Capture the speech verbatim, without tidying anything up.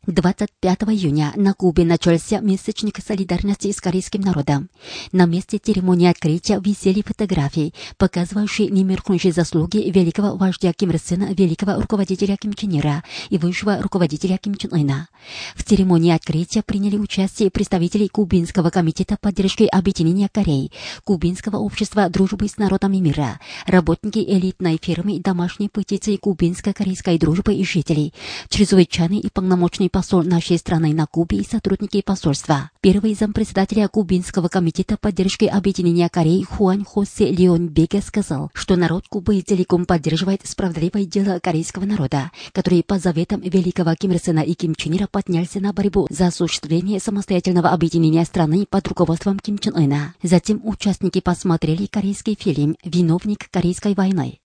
двадцать пятого июня на Кубе начался месячник солидарности с корейским народом. На месте церемонии открытия висели фотографии, показывающие немеркнущие заслуги великого вождя Ким Ир Сена, великого руководителя Ким Чен Ира и высшего руководителя Ким Чен Ына. В церемонии открытия приняли участие представители Кубинского комитета поддержки объединения Кореи, Кубинского общества дружбы с народами мира, работники элитной фирмы домашней петиции кубинско-корейской дружбы и жителей, чрезвычайный и полномочный посол нашей страны на Кубе и сотрудники посольства. Первый зампредседателя Кубинского комитета поддержки объединения Кореи Хуан Хосе Леон Беге сказал, что народ Кубы целиком поддерживает справедливое дело корейского народа, который по заветам великого Ким Ир Сена и Ким Чен Ира поднялся на борьбу за осуществление самостоятельного объединения страны под руководством Ким Чен Ына. Затем участники посмотрели корейский фильм «Виновник Корейской войны».